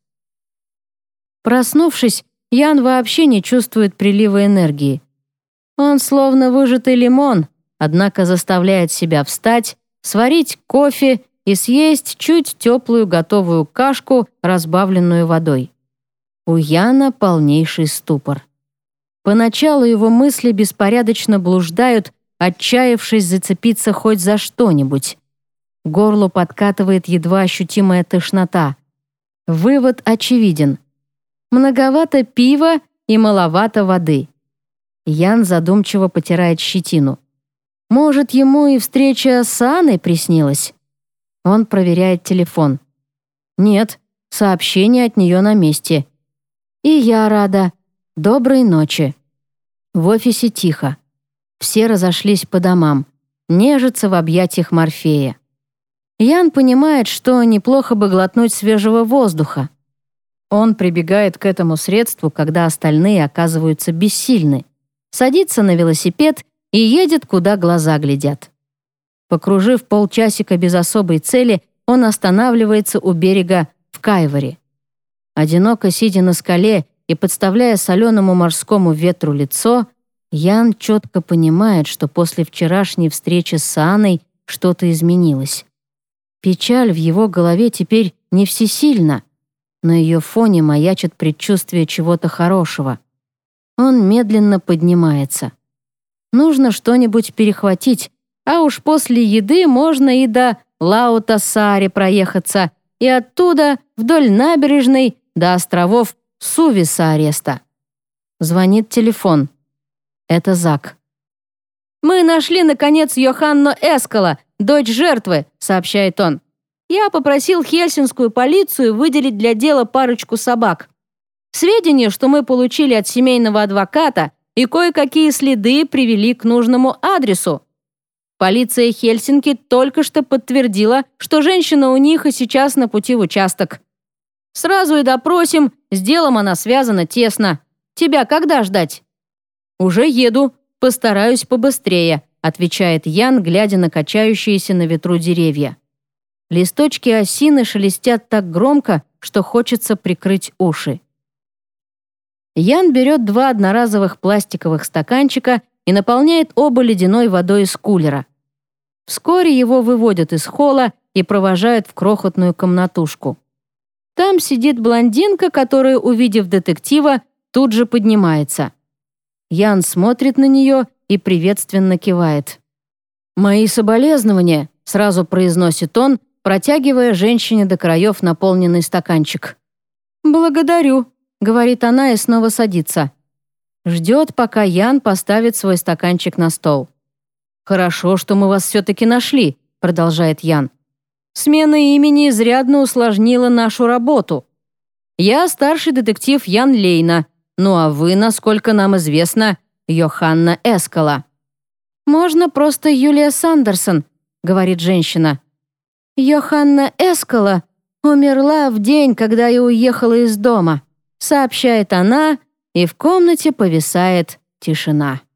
Проснувшись, Ян вообще не чувствует прилива энергии. Он словно выжатый лимон, однако заставляет себя встать, сварить кофе и съесть чуть теплую готовую кашку, разбавленную водой. У Яна полнейший ступор. Поначалу его мысли беспорядочно блуждают, отчаявшись зацепиться хоть за что-нибудь. К горлу подкатывает едва ощутимая тошнота. Вывод очевиден. Многовато пива и маловато воды. Ян задумчиво потирает щетину. Может, ему и встреча с Анной приснилась? Он проверяет телефон. Нет, сообщение от нее на месте. И я рада. Доброй ночи. В офисе тихо. Все разошлись по домам, нежатся в объятиях Морфея. Ян понимает, что неплохо бы глотнуть свежего воздуха. Он прибегает к этому средству, когда остальные оказываются бессильны. Садится на велосипед и едет, куда глаза глядят. Покружив полчасика без особой цели, он останавливается у берега в Кайворе. Одиноко сидя на скале и подставляя соленому морскому ветру лицо, Ян четко понимает, что после вчерашней встречи с Сааной что-то изменилось. Печаль в его голове теперь не всесильна, на ее фоне маячит предчувствие чего-то хорошего. Он медленно поднимается. Нужно что-нибудь перехватить, а уж после еды можно и до Лаутасари проехаться, и оттуда вдоль набережной до островов Сувиса-Ареста. Звонит телефон. Это Зак. «Мы нашли, наконец, Йоханну Эскала, дочь жертвы», — сообщает он. «Я попросил хельсинскую полицию выделить для дела парочку собак. Сведения, что мы получили от семейного адвоката, и кое-какие следы привели к нужному адресу». Полиция Хельсинки только что подтвердила, что женщина у них и сейчас на пути в участок. Сразу и допросим, с делом она связана тесно. Тебя когда ждать?» «Уже еду, постараюсь побыстрее», отвечает Ян, глядя на качающиеся на ветру деревья. Листочки осины шелестят так громко, что хочется прикрыть уши. Ян берет два одноразовых пластиковых стаканчика и наполняет оба ледяной водой из кулера. Вскоре его выводят из холла и провожают в крохотную комнатушку. Там сидит блондинка, которая, увидев детектива, тут же поднимается. Ян смотрит на нее и приветственно кивает. «Мои соболезнования», — сразу произносит он, протягивая женщине до краев наполненный стаканчик. «Благодарю», — говорит она и снова садится. Ждет, пока Ян поставит свой стаканчик на стол. «Хорошо, что мы вас все-таки нашли», — продолжает Ян. «Смена имени изрядно усложнила нашу работу. Я старший детектив Ян Лейна, ну а вы, насколько нам известно, Йоханна Эскала». «Можно просто Юлия Сандерсон», — говорит женщина. «Йоханна Эскала умерла в день, когда я уехала из дома», — сообщает она, и в комнате повисает тишина.